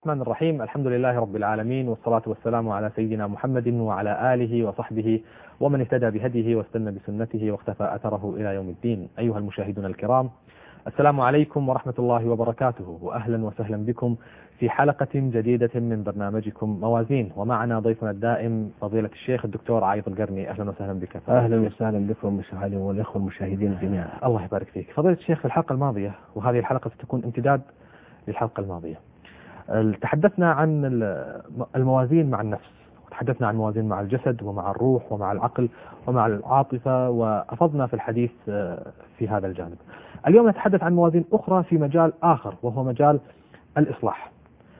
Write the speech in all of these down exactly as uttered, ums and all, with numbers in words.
الرحمن الرحيم. الحمد لله رب العالمين، والصلاة والسلام على سيدنا محمد وعلى آله وصحبه ومن اهتدى بهديه واستنى بسنته واختفى أثره إلى يوم الدين. أيها المشاهدون الكرام، السلام عليكم ورحمة الله وبركاته، وأهلا وسهلا بكم في حلقة جديدة من برنامجكم موازين. ومعنا ضيفنا الدائم فضيلة الشيخ الدكتور عايض القرني. أهلا وسهلا بك. أهلا وسهلا بكم مشاهدينا والإخوة المشاهدين جميعا. الله يبارك فيك فضيلة الشيخ. في الحلقة الماضية، وهذه الحلقة ستكون امتداد للحلقة الماضية، تحدثنا عن الموازين مع النفس، وتحدثنا عن الموازين مع الجسد ومع الروح ومع العقل ومع العاطفة، وأفضنا في الحديث في هذا الجانب. اليوم نتحدث عن موازين أخرى في مجال آخر، وهو مجال الإصلاح.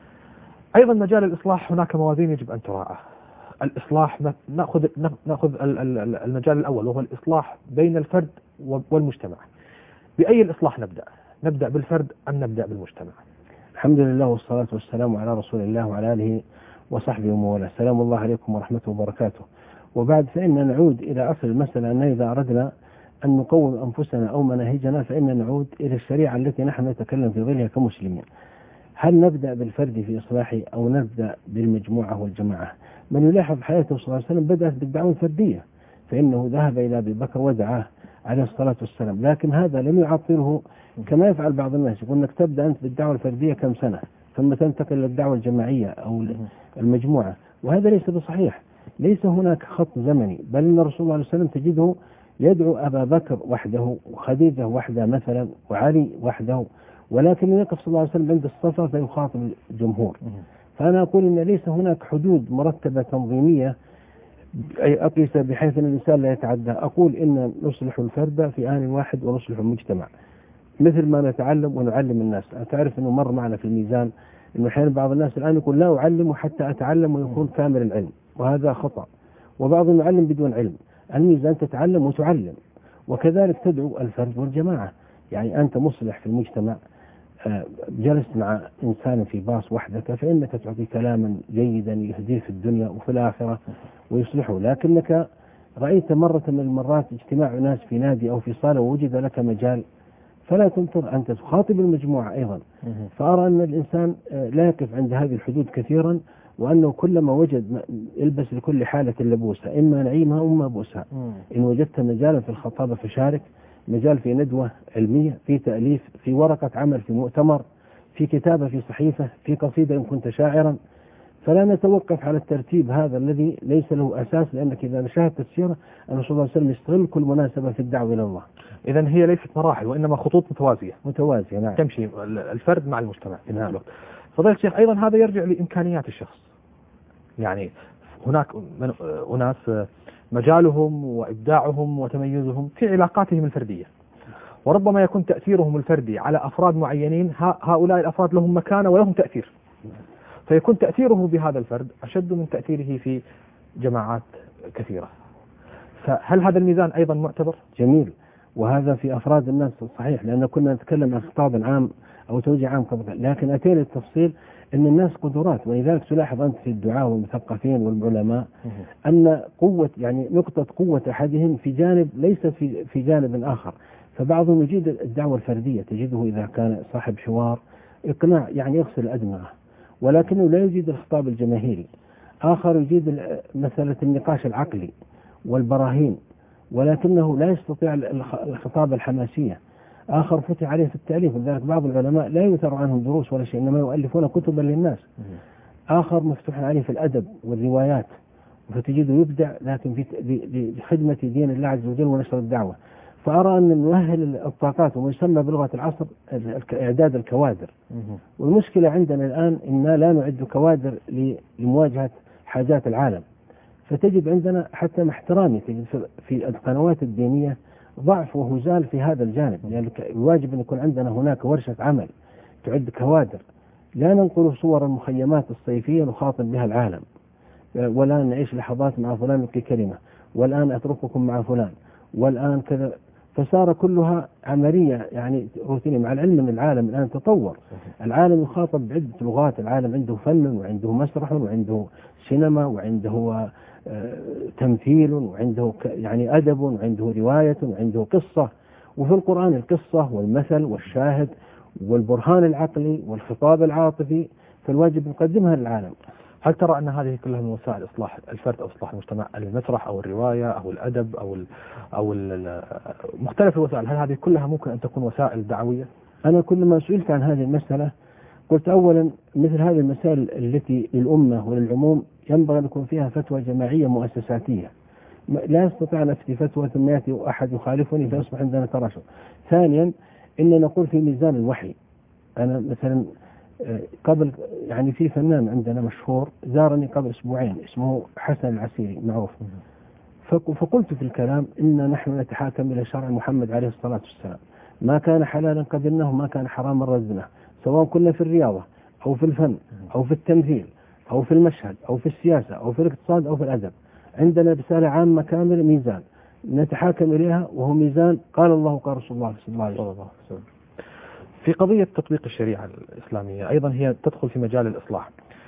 أيضا مجال الإصلاح هناك موازين يجب أن تراعى. الإصلاح نأخذ نأخذ المجال الأول، وهو الإصلاح بين الفرد والمجتمع. بأي الإصلاح نبدأ؟ نبدأ بالفرد أم نبدأ بالمجتمع؟ الحمد لله والصلاة والسلام على رسول الله وعلى آله وصحبه ومن السلام الله عليكم ورحمة وبركاته. وبعد فإن نعود إلى أصل المسألة، أن إذا أردنا أن نقوم أنفسنا أو مناهجنا فإن نعود إلى الشريعة التي نحن نتكلم في ظلها كمسلمين. هل نبدأ بالفرد في إصلاحه أو نبدأ بالمجموعة والجماعة؟ من يلاحظ حياته صلى الله عليه وسلم بدأت بالدعوة الفردية، فإنه ذهب إلى أبي بكر ودعاه عليه الصلاة والسلام، لكن هذا لم يعطله كما يفعل بعض الناس. يقول لك تبدأ أنت بالدعوة الفردية كم سنة ثم تنتقل للدعوة الجماعية أو المجموعة، وهذا ليس بصحيح. ليس هناك خط زمني، بل أن الرسول صلى الله عليه وسلم تجده يدعو أبا بكر وحده وخديجة وحده مثلا وعلي وحده، ولكن يقف صلى الله عليه وسلم عند الصفا فيخاطب الجمهور. فأنا أقول أن ليس هناك حدود مرتبة تنظيمية أي أقيس بحيث أن الإنسان لا يتعدى. أقول إن نصلح الفرد في آن واحد ونصلح المجتمع، مثل ما نتعلم ونعلم الناس. تعرف أنه مر معنا في الميزان أنه أحيانا بعض الناس الآن يقول لا أعلم حتى أتعلم ويكون كامل العلم، وهذا خطأ. وبعضهم يعلم بدون علم. الميزان تتعلم وتعلم، وكذلك تدعو الفرد والجماعة. يعني أنت مصلح في المجتمع، جلست مع إنسان في باص وحدك فإنك تعطي كلاما جيدا يهديه في الدنيا وفي الآخرة ويصلحه، لكنك رأيت مرة من المرات اجتماع ناس في نادي أو في صالة ووجد لك مجال، فلا تنطر أنت تخاطب المجموعة أيضا. فأرى أن الإنسان لا يقف عند هذه الحدود كثيرا، وأنه كلما وجد يلبس لكل حالة لبوسها، إما نعيمها وإما بؤسها. إن وجدت مجالا في الخطابة فشارك، مجال في ندوة علمية، في تأليف، في ورقة عمل، في مؤتمر، في كتابة، في صحيفة، في قصيدة إن كنت شاعرا. فلا نتوقف على الترتيب هذا الذي ليس له أساس، لأنك إذا شاهدت السيرة أن صلى الله عليه وسلم يستغل كل مناسبة في الدعوة إلى الله. إذن هي ليست مراحل وإنما خطوط متوازية متوازية نعم. تمشي الفرد مع المجتمع في نفس الوقت. فضيلة الشيخ، أيضا هذا يرجع لإمكانيات الشخص. يعني هناك أناس مجالهم وإبداعهم وتميزهم في علاقاتهم الفردية، وربما يكون تأثيرهم الفردي على أفراد معينين، هؤلاء الأفراد لهم مكانة ولهم تأثير، فيكون تأثيره بهذا الفرد أشد من تأثيره في جماعات كثيرة. فهل هذا الميزان أيضا معتبر؟ جميل، وهذا في أفراد الناس صحيح، لأن كنا نتكلم عن خطاب عام أو توجيه عام قبل، لكن أتينا التفصيل أن الناس قدرات. ولذلك تلاحظ أنت في الدعاة والمثقفين والعلماء أن قوة يعني نقطة قوة أحدهم في جانب ليس في في جانب آخر. فبعضهم يجيد الدعوة الفردية، تجده إذا كان صاحب حوار إقناع يعني يغسل أدمغه، ولكنه لا يجيد الخطاب الجماهيري. آخر يجيد مسألة النقاش العقلي والبراهين، ولكنه لا يستطيع الخطاب الحماسية. آخر فتح عليه في التأليف، لذلك بعض العلماء لا يثر عنهم دروس ولا شيء، إنما يؤلفون كتبا للناس. آخر مفتوح عليه في الأدب والروايات، فتجده يبدع لكن في خدمة دين الله عز وجل ونشر الدعوة. فأرى أن نؤهل الطاقات، وما يسمى بلغة العصر إعداد الكوادر. والمشكلة عندنا الآن إننا لا نعد كوادر لمواجهة حاجات العالم. فتجد عندنا حتى مع احترامي تجد في القنوات الدينية ضعف وهزال في هذا الجانب، لأن يعني الواجب أن يكون عندنا هناك ورشة عمل تعد كوادر. لا ننقل صور المخيمات الصيفية نخاطب بها العالم، ولا نعيش لحظات مع فلان كلمة، والآن أترككم مع فلان، والآن كذا. فصار كلها عملية يعني روتينية، مع العلم أن العالم الآن تطور. العالم يخاطب بعدة لغات، العالم عنده فن وعنده مسرح وعنده سينما وعنده آه تمثيل وعنده يعني أدب وعنده رواية وعنده قصة. وفي القرآن القصة والمثل والشاهد والبرهان العقلي والخطاب العاطفي فالواجب نقدمها للعالم. هل ترى أن هذه كلها من وسائل إصلاح الفرد أو إصلاح المجتمع، المسرح أو الرواية أو الأدب أو ال أو ال مختلف الوسائل، هل هذه كلها ممكن أن تكون وسائل دعوية؟ أنا كلما سئلت عن هذه المسألة قلت أولا مثل هذه المسائل التي للأمة وللعموم ينبغي أن يكون فيها فتوى جماعية مؤسساتية، لا يستطيع أن أفتي فتوى ثم يأتي أحد يخالفني فيصبح عندنا تراشق. ثانيا إن نقول في ميزان الوحي. أنا مثلا قبل يعني في فنان عندنا مشهور زارني قبل أسبوعين اسمه حسن العسيري معروف، فقلت في الكلام إن نحن نتحاكم إلى شرع محمد عليه الصلاة والسلام، ما كان حلالا قبلناه ما كان حراما ردناه، سواء كنا في الرياضة أو في الفن أو في التمثيل أو في المشهد أو في السياسة أو في الاقتصاد أو في الأدب. عندنا رسالة عامة كاملة ميزان نتحاكم إليها، وهو ميزان قال الله قال رسول الله صلى الله عليه وسلم. في قضية تطبيق الشريعة الإسلامية أيضا هي تدخل في مجال الإصلاح.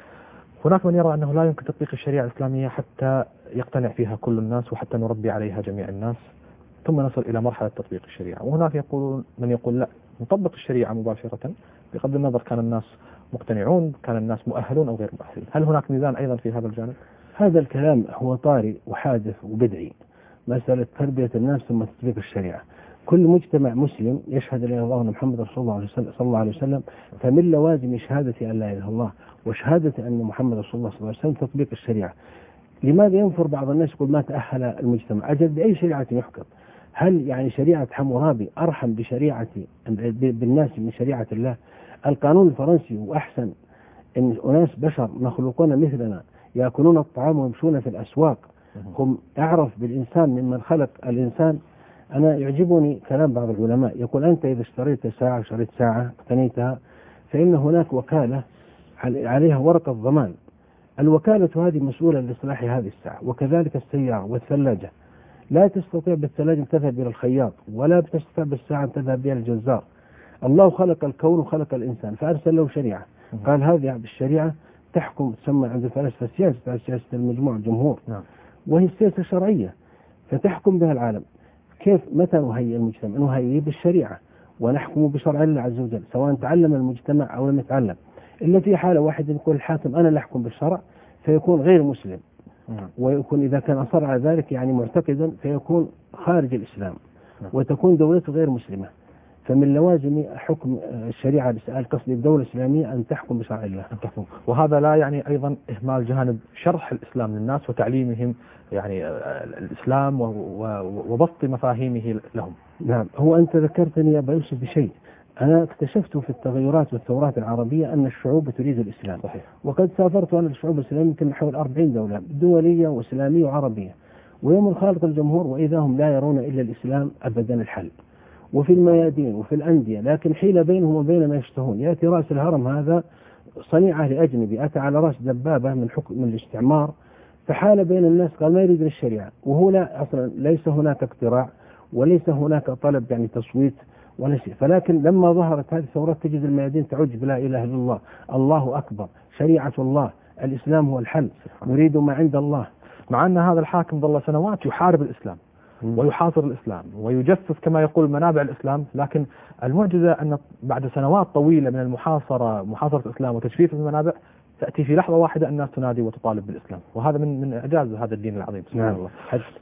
هناك من يرى أنه لا يمكن تطبيق الشريعة الإسلامية حتى يقتنع فيها كل الناس وحتى نربي عليها جميع الناس ثم نصل إلى مرحلة تطبيق الشريعة، وهناك يقولون من يقول لا، نطبق الشريعة مباشرة بغض النظر كان الناس مقتنعون كان الناس مؤهلون أو غير مؤهلين. هل هناك ميزان أيضا في هذا الجانب؟ هذا الكلام هو طارئ وحادث وبدعي، مسألة تربية الناس ثم تطبيق الشريعة. كل مجتمع مسلم يشهد لا إله إلا الله وأن محمد رسول الله صلى الله عليه وسلم، فمن لوازم شهادة أن لا إله إلا الله وشهادة أن محمد رسول الله صلى الله عليه وسلم تطبيق الشريعة. لماذا ينفر بعض الناس يقول ما تأهل المجتمع؟ أجل بأي شريعة يحكم؟ هل يعني شريعة حمورابي أرحم بشريعة بالناس من شريعة الله؟ القانون الفرنسي وأحسن إن أناس بشر مخلوقون مثلنا يأكلون الطعام ويمشون في الأسواق، هم أعرف بالإنسان ممن خلق الإنسان. أنا يعجبني كلام بعض العلماء يقول أنت إذا اشتريت ساعة شريت ساعة اقتنيتها فإن هناك وكالة عليها ورقة ضمان، الوكالة هذه مسؤولة لإصلاح هذه الساعة، وكذلك السيارة والثلاجة. لا تستطيع بالثلاجة أن تذهب إلى الخياط، ولا تستطيع بالساعة أن تذهب بها الجزار. الله خلق الكون وخلق الإنسان فأرسل له شريعة، قال هذه بالشريعة تحكم، تسمى عند الفلاسفة سياسة سياسة المجموع الجمهور، وهي السياسة الشرعية فتحكم بها العالم. كيف متى نهيئ المجتمع؟ نهيئ بالشريعة ونحكم بشرع الله عز وجل سواء تعلم المجتمع أو لم يتعلم. إلا في حالة واحدة يقول الحاكم أنا لا أحكم بالشرع فيكون غير مسلم، ويكون إذا كان أصر على ذلك يعني معتقدا فيكون خارج الإسلام وتكون دولته غير مسلمة. فمن لوازم حكم الشريعة القصد الدولة الإسلامية أن تحكم بشرع الله. وهذا لا يعني أيضا إهمال جانب شرح الإسلام للناس وتعليمهم يعني الإسلام وبسط مفاهيمه لهم. نعم، هو أنت ذكرتني يا أبا يوسف بشيء أنا اكتشفت في التغيرات والثورات العربية أن الشعوب تريد الإسلام. صحيح. وقد سافرت أنا الشعوب الإسلامية يمكن حول أربعين دولة دولية وإسلامية وعربية، ويوم الخالق الجمهور وإذا هم لا يرون إلا الإسلام أبدا الحل، وفي الميادين وفي الأندية، لكن حيل بينهم وبين ما يشتهون. يأتي رأس الهرم هذا صنيعة لأجنبي أتى على رأس دبابة من حكم من الاستعمار فحال بين الناس قال ما يريد الشريعة، وهو لا أصلا ليس هناك اقتراع وليس هناك طلب يعني تصويت ولا شيء. فلكن لما ظهرت هذه الثورات تجد الميادين تعج بلا إله إلا الله، الله أكبر، شريعة الله، الإسلام هو الحل، نريد ما عند الله. مع أن هذا الحاكم ظل سنوات يحارب الإسلام ويحاصر الإسلام ويجسس كما يقول منابع الإسلام، لكن المعجزة أن بعد سنوات طويلة من المحاصرة محاصرة الإسلام وتجفيف المنابع تأتي في لحظة واحدة الناس تنادي وتطالب بالإسلام، وهذا من من إعجاز هذا الدين العظيم سبحان الله.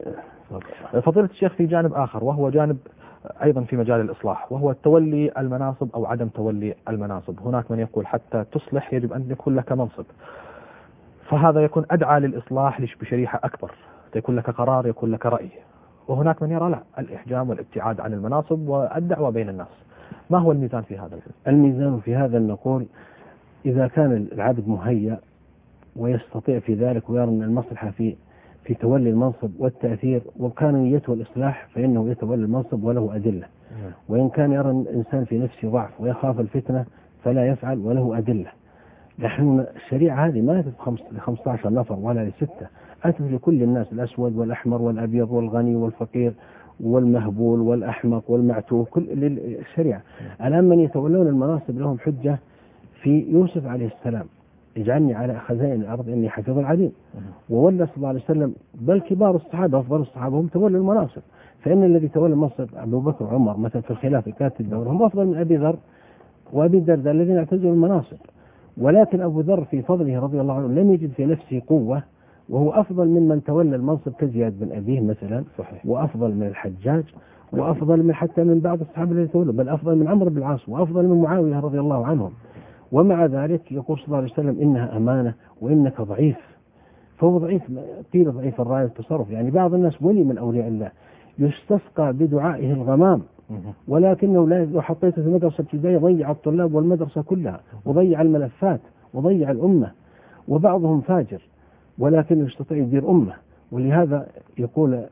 فضيلة الشيخ في جانب آخر وهو جانب أيضا في مجال الإصلاح وهو تولي المناصب أو عدم تولي المناصب. هناك من يقول حتى تصلح يجب أن يكون لك منصب، فهذا يكون أدعى للإصلاح بشريحة أكبر، يكون لك قرار يكون لك رأي. وهناك من يرى لا، الإحجام والابتعاد عن المناصب والدعوة بين الناس. ما هو الميزان في هذا؟ الميزان في هذا أن نقول إذا كان العبد مهيأ ويستطيع في ذلك ويرى أن المصلحة في في تولي المنصب والتأثير وكان نيته الإصلاح فإنه يتولى المنصب وله أدلة، وإن كان يرى الإنسان في نفسه ضعف ويخاف الفتنة فلا يفعل وله أدلة. نحن الشريعة هذه ما أتت لخمسة عشر نفر ولا لستة، أتت لكل الناس، الأسود والأحمر والأبيض والغني والفقير والمهبول والأحمق والمعتوه، كل للشريعة. الآن من يتولون المناصب لهم حجة في يوسف عليه السلام اجعلني على خزائن الأرض إني حفيظ عليم، وولى صلى الله عليه وسلم بل كبار الصحابة أفضل الصحابة هم تولوا المناصب، فإن الذي تولى المنصب أبو بكر وعمر مثلا في الخلافة كانت الدولة هم أفضل من أبي ذر وأبي الدرداء الذين اعتزلوا المناصب. ولكن أبو ذر في فضله رضي الله عنه لم يجد في نفسه قوة، وهو أفضل ممن تولى المنصب كزياد بن أبيه مثلا. صحيح. وأفضل من الحجاج، وأفضل من حتى من بعض الصحابة الذين تولوا، بل أفضل من عمرو بن العاص، وأفضل من معاوية رضي الله عنهم. ومع ذلك يقول صلى الله عليه وسلم إنها أمانة وإنك ضعيف. فهو ضعيف، قيل ضعيف الرأي والتصرف. يعني بعض الناس ولي من أولياء الله يستسقى بدعائه الغمام، ولكنه لو حطيته في مدرسة ابتدائية ضيع الطلاب والمدرسة كلها، وضيع الملفات، وضيع الأمة. وبعضهم فاجر ولكنه يستطيع يدير أمة. ولهذا يقول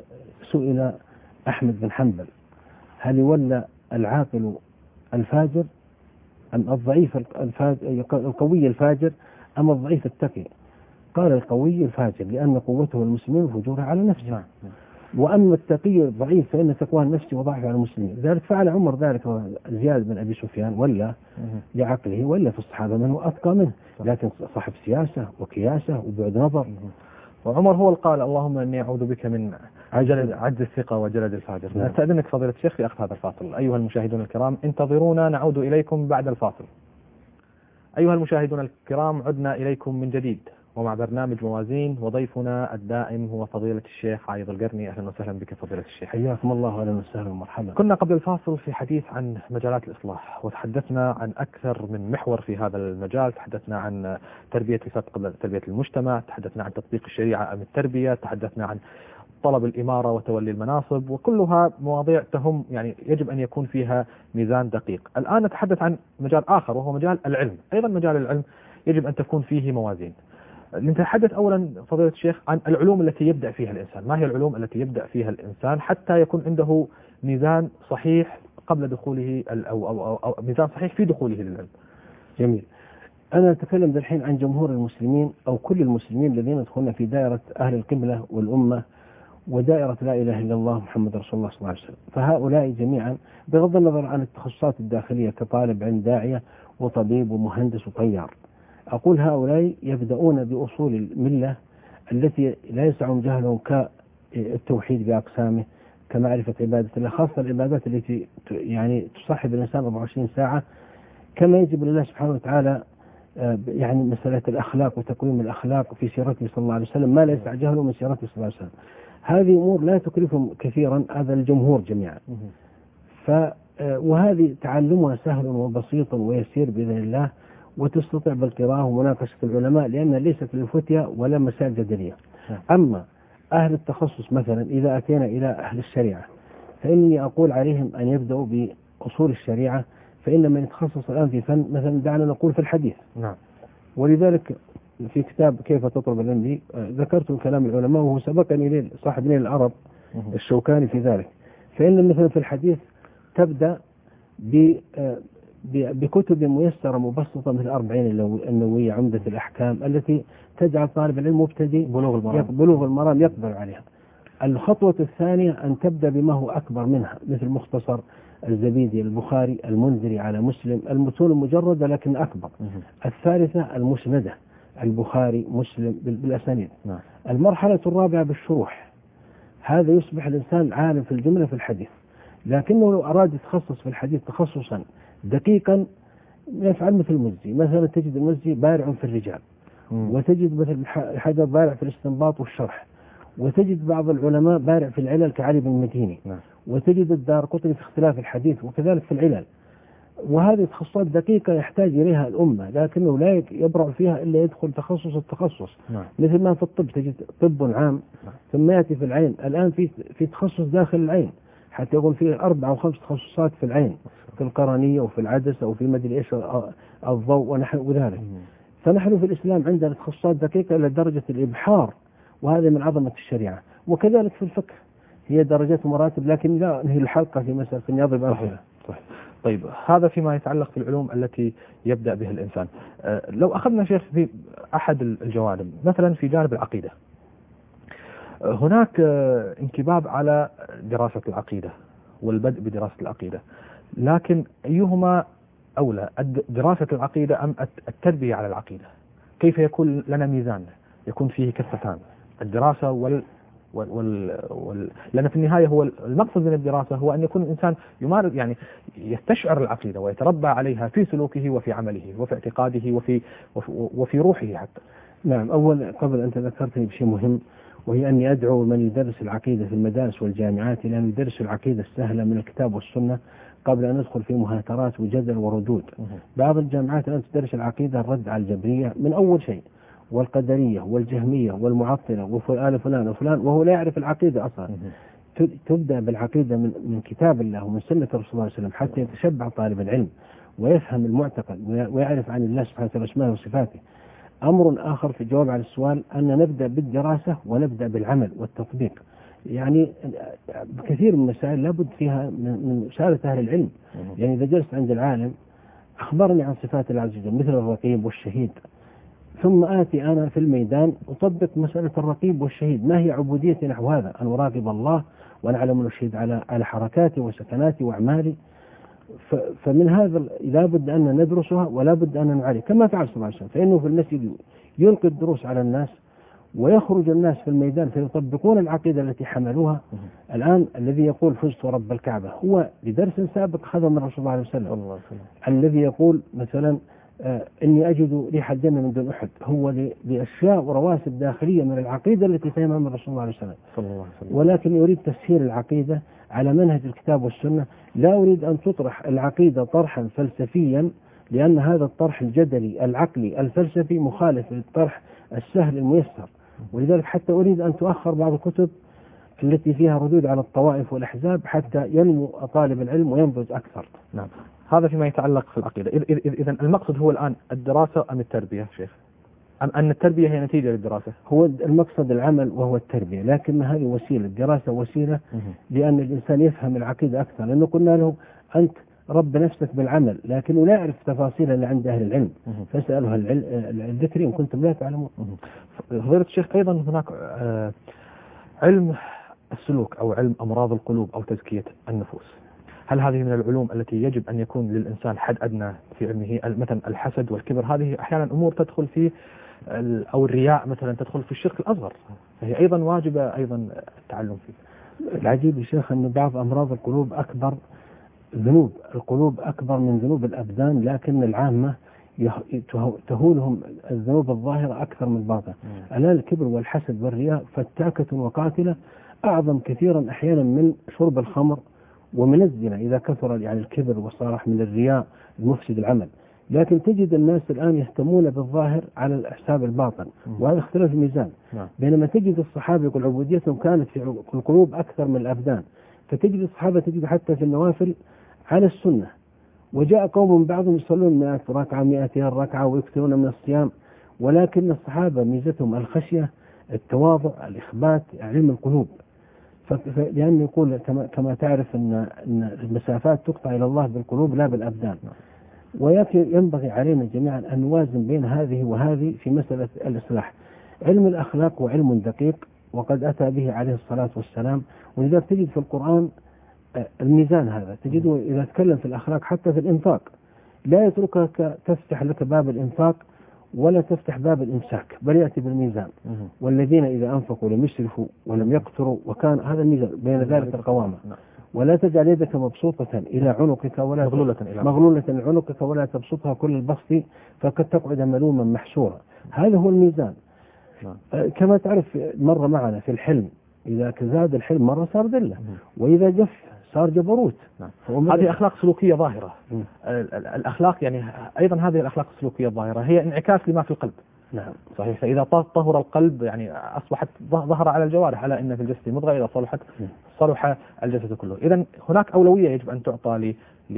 سئل أحمد بن حنبل هل يولى العاقل الفاجر أم الضعيف القوي الفاجر أم الضعيف التقي؟ قال القوي الفاجر لأن قوته المسلمين وفجوره على نفسه، وأما التقي الضعيف فإن تقوى النفس وضعف على المسلمين. ذلك فعل عمر ذلك زياد بن أبي سفيان ولا بعقله، ولا في الصحابة من هو أتقى منه، لكن صاحب سياسة وكياسة وبعد نظر. وعمر هو القال اللهم إني أعوذ بك من عجل عجز الثقة وجلد الفاجر. نستأذنك فضيلة الشيخ في أخذ هذا الفاصل. أيها المشاهدون الكرام انتظرونا، نعود إليكم بعد الفاصل. أيها المشاهدون الكرام عدنا إليكم من جديد ومع برنامج موازين، وضيفنا الدائم هو فضيلة الشيخ عايض القرني. أهلا وسهلا بك فضيلة الشيخ. حياكم الله. أهلا وسهلا ومرحبا. كنا قبل الفاصل في حديث عن مجالات الإصلاح، وتحدثنا عن أكثر من محور في هذا المجال. تحدثنا عن تربية الفتى قبل تربية المجتمع، تحدثنا عن تطبيق الشريعة أم التربية، تحدثنا عن طلب الإمارة وتولي المناصب، وكلها مواضيع تهم يعني يجب أن يكون فيها ميزان دقيق. الآن نتحدث عن مجال آخر وهو مجال العلم. أيضا مجال العلم يجب أن تكون فيه موازين. نتحدث أولا فضيلة الشيخ عن العلوم التي يبدأ فيها الإنسان. ما هي العلوم التي يبدأ فيها الإنسان حتى يكون عنده ميزان صحيح قبل دخوله أو, أو, أو, أو ميزان صحيح في دخوله للعلم؟ جميل. أنا أتكلم الحين عن جمهور المسلمين أو كل المسلمين الذين يدخلون في دائرة أهل القبلة والأمة ودائرة لا إله إلا الله محمد رسول الله صلى الله عليه وسلم. فهؤلاء جميعا بغض النظر عن التخصصات الداخلية كطالب علم داعية وطبيب ومهندس وطيار، أقول هؤلاء يبدأون بأصول الملة التي لا يسعهم جهلهم كالتوحيد بأقسامه، كمعرفة عبادة الله، خاصة العبادات التي يعني تصاحب الإنسان أربعة وعشرين ساعة، كما يجب لله سبحانه وتعالى يعني مسألة الأخلاق وتقويم الأخلاق في سيرته صلى الله عليه وسلم ما لا يسع جهله من سيرته صلى الله عليه وسلم. هذه أمور لا تكلفهم كثيرا، هذا الجمهور جميعا. ف وهذه تعلمها سهل وبسيط ويسير بإذن الله، وتستطيع بالقراءة ومناقشة العلماء لأنها ليست للفتية ولا مسائل جدلية. أما أهل التخصص مثلا إذا أتينا إلى أهل الشريعة فإني أقول عليهم أن يبدأوا بأصول الشريعة، فإن من يتخصص الآن في فن مثلا دعنا نقول في الحديث. نعم. ولذلك في كتاب كيف تطلب العلم لي ذكرت كلام العلماء وهو سبقني إليه صاحب نيل العرب الشوكاني في ذلك. فإن مثلا في الحديث تبدأ بكتب ميسرة مبسطة مثل الأربعين النووية، عمدة الأحكام، التي تجعل طالب العلم مبتدئ بلوغ المرام بلوغ المرام يقدر عليها. الخطوة الثانية أن تبدأ بما هو أكبر منها مثل مختصر الزبيدي، البخاري، المنذري على مسلم، المتون المجردة لكن أكبر. الثالثة المسندة، البخاري مسلم بالأسانيد. المرحلة الرابعة بالشروح. هذا يصبح الإنسان عالم في الجملة في الحديث، لكنه لو أراد يتخصص في الحديث تخصصا دقيقا يفعل مثل المزي. مثلا تجد المزي بارع في الرجال، وتجد مثل حجر بارع في الاستنباط والشرح، وتجد بعض العلماء بارع في العلل كعلي بن المديني، وتجد الدارقطني في اختلاف الحديث وكذلك في العلل. وهذه تخصصات دقيقة يحتاج إليها الأمة، لكنه لا يبرع فيها إلا يدخل تخصص التخصص. نعم. مثل ما في الطب تجد طب عام، نعم. ثم يأتي في العين. الآن في في تخصص داخل العين حتى يقول فيه أربع أو خمس تخصصات في العين، في القرنية وفي العدسة وفي مدري إيش الضوء ونحو ذلك. فنحن في الإسلام عندنا تخصصات دقيقة إلى درجة الإبحار، وهذا من عظمة الشريعة. وكذلك في الفقه هي درجات مراتب، لكن لا نهي الحلقة في مسألة يضرب أمثلة. صحيح. طيب هذا فيما يتعلق بالعلوم التي يبدأ بها الإنسان. أه لو أخذنا شيخ في أحد الجوانب مثلا في جانب العقيدة، أه هناك أه انكباب على دراسة العقيدة والبدء بدراسة العقيدة، لكن أيهما أولى، دراسة العقيدة أم التربية على العقيدة؟ كيف يكون لنا ميزان يكون فيه كفتان، الدراسة وال... وال... لأن في النهاية هو المقصد من الدراسة هو أن يكون الإنسان يمارس يعني يستشعر العقيدة ويتربى عليها في سلوكه وفي عمله وفي اعتقاده وفي وفي, وفي روحه حتى. نعم. أول قبل أنت ذكرتني بشيء مهم، وهي أني أدعو من يدرس العقيدة في المدارس والجامعات إلى أن يدرسوا العقيدة السهلة من الكتاب والسنة قبل أن ندخل في مهاترات وجدل وردود. بعض الجامعات الآن تدرس العقيدة الرد على الجبرية من أول شيء، والقدرية والجهمية والمعطلة وفلان فلان وفلان، وهو لا يعرف العقيدة أصلا. تبدأ بالعقيدة من من كتاب الله ومن سنة الرسول صلى الله عليه وسلم حتى يتشبع طالب العلم ويفهم المعتقد ويعرف عن الله سبحانه وتعالى اسماءه وصفاته. أمر آخر في الجواب على السؤال أن نبدأ بالدراسة ونبدأ بالعمل والتطبيق. يعني كثير من المسائل لابد فيها من مسألة أهل العلم. يعني إذا جلست عند العالم أخبرني عن صفات الله عز وجل مثل الرقيب والشهيد، ثم آتي أنا في الميدان أطبق مسألة الرقيب والشهيد، ما هي عبوديتي نحو هذا؟ أن أراقب الله وأنا أعلم ونشهد على على حركاتي وسكناتي وأعمالي. فمن هذا لا بد أن ندرسها ولا بد أن نعالج كما فعل صلى الله عليه وسلم، فإنه في المسجد يلقي الدروس على الناس ويخرج الناس في الميدان فيطبقون العقيدة التي حملوها. الآن الذي يقول فزت رب الكعبة هو لدرس سابق أخذه من رسول الله عليه وسلم. الذي يقول مثلا آه إني أجد ريح الجنة من دون أحد هو لأشياء ورواسب داخلية من العقيدة التي فهمها من رسول الله عليه وسلم. ولكن يريد تسهيل العقيدة على منهج الكتاب والسنة. لا أريد أن تطرح العقيدة طرحا فلسفيا، لأن هذا الطرح الجدلي العقلي الفلسفي مخالف للطرح السهل الميسر. ولذلك حتى أريد أن تؤخر بعض الكتب التي فيها ردود على الطوائف والأحزاب حتى ينمو طالب العلم وينضج أكثر. نعم. هذا فيما يتعلق في العقيدة. إذن المقصد هو الآن الدراسة أم التربية شيخ؟ أم أن التربية هي نتيجة للدراسة؟ هو المقصد العمل وهو التربية، لكن هذه وسيلة. الدراسة وسيلة لأن الإنسان يفهم العقيدة أكثر، لأنه قلنا له أنت رب نفسك بالعمل، لكنه لا يعرف تفاصيل اللي عند أهل العلم. فاسألوا الذكر إن كنتم لا تعلمون. فضيلة الشيخ أيضا هناك علم السلوك أو علم أمراض القلوب أو تزكية النفوس. هل هذه من العلوم التي يجب أن يكون للإنسان حد أدنى في علمه؟ مثلا الحسد والكبر هذه أحيانا أمور تدخل في، أو الرياء مثلا تدخل في الشرك الأصغر، فهي أيضا واجبة أيضا التعلم فيه. العجيب يا شيخ أن بعض أمراض القلوب أكبر ذنوب القلوب أكبر من ذنوب الأبدان، لكن العامة تهولهم الذنوب الظاهرة أكثر من الباطن. الآن الكبر والحسد والرياء فتاكة وقاتلة أعظم كثيرا أحيانا من شرب الخمر ومن الزنا إذا كثر يعني الكبر وصار من الرياء المفسد العمل. لكن تجد الناس الآن يهتمون بالظاهر على حساب الباطن، وهذا اختلاف الميزان. بينما تجد الصحابة يقول عبوديتهم كانت في القلوب أكثر من الأبدان، فتجد الصحابة تجد حتى في النوافل على السنة. وجاء قوم بعضهم يصلون مئة ركعة مئتين ركعة ويكثرون من الصيام، ولكن الصحابة ميزتهم الخشية التواضع الإخبات علم القلوب. لأن يقول كما, كما تعرف أن المسافات تقطع إلى الله بالقلوب لا بالأبدان. وينبغي علينا جميعا أن نوازن بين هذه وهذه في مسألة الإصلاح. علم الأخلاق وعلم دقيق وقد أتى به عليه الصلاة والسلام، ولذلك تجد في القرآن الميزان هذا. تجده إذا تكلم في الأخلاق حتى في الإنفاق لا يتركك تفتح لك باب الإنفاق ولا تفتح باب الإمساك، بل يأتي بالميزان. والذين إذا أنفقوا لم يسرفوا ولم يقتروا وكان هذا الميزان بين ذلك القوامة. ولا تجعل يدك مبسوطة إلى عنقك ولا مغلولة إلى مغلولة عنقك ولا تبسطها كل البسط فقد تقعد ملوما محسورا. هذا هو الميزان. كما تعرف مرة معنا في الحلم، إذا زاد الحلم مرة صار ذلة، وإذا جف صار جبروت. هذه أخلاق سلوكية ظاهرة. الأخلاق يعني أيضا هذه الأخلاق السلوكية الظاهرة هي انعكاس لما في القلب. نعم صحيح. فإذا طهر القلب يعني أصبحت ظهر على الجوارح، على إن في الجسد مضغة إذا صلحت صلح الجسد كله. إذن هناك أولوية يجب أن تعطى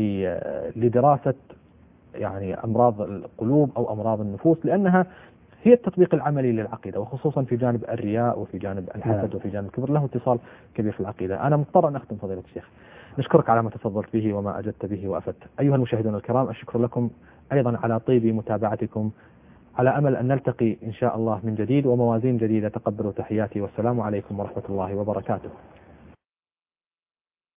لدراسة يعني أمراض القلوب أو أمراض النفوس، لأنها هي التطبيق العملي للعقيدة، وخصوصا في جانب الرياء وفي جانب الحسد وفي جانب الكبر له اتصال كبير في العقيدة. أنا مضطر أن أختم فضيلة الشيخ. نشكرك على ما تفضلت به وما أجدت به وأفدت. أيها المشاهدون الكرام، الشكر لكم أيضا على طيب متابعتكم، على أمل أن نلتقي إن شاء الله من جديد وموازين جديدة. تقبلوا تحياتي والسلام عليكم ورحمة الله وبركاته.